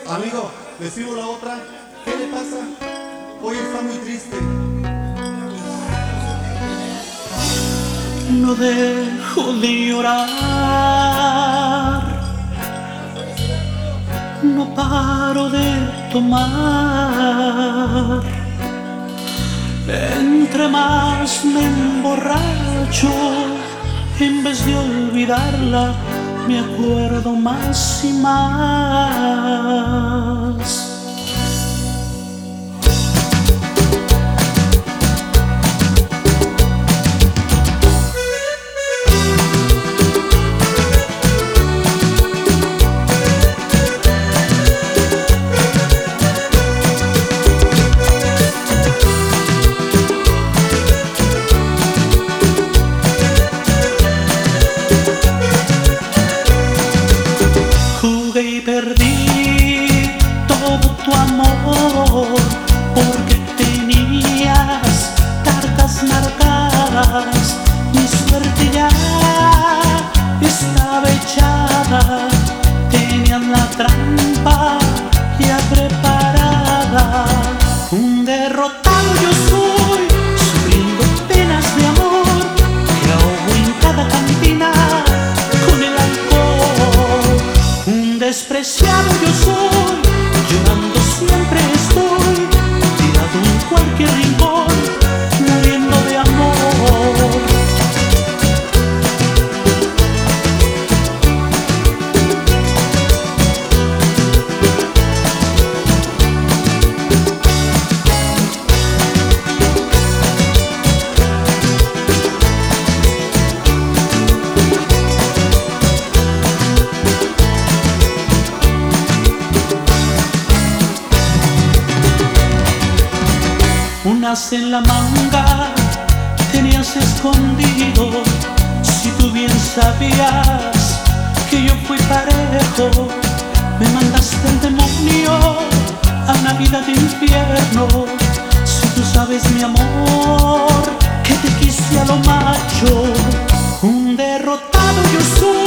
Amigo, le sigo la otra. ¿Qué le pasa? Hoy está muy triste. No dejo de llorar, no paro de tomar. Entre más me emborracho, en vez de olvidarla, me acuerdo más y más. Y perdí todo tu amor porque tenías cartas marcadas. Mi suerte ya estaba echada, tenían la trampa ya preparada. Un derrotado yo soy, sufriendo penas de amor que ahogo en cada cantina con el alcohol. Un despreciado yo soy, llorando siempre estoy, tirado en cualquier rincón, muriendo de amor. Unas en la manga tenías escondido, si tú bien sabías que yo fui parejo. Me mandaste el demonio a una vida de infierno. Si tú sabes, mi amor, que te quise a lo macho. Un derrotado yo soy,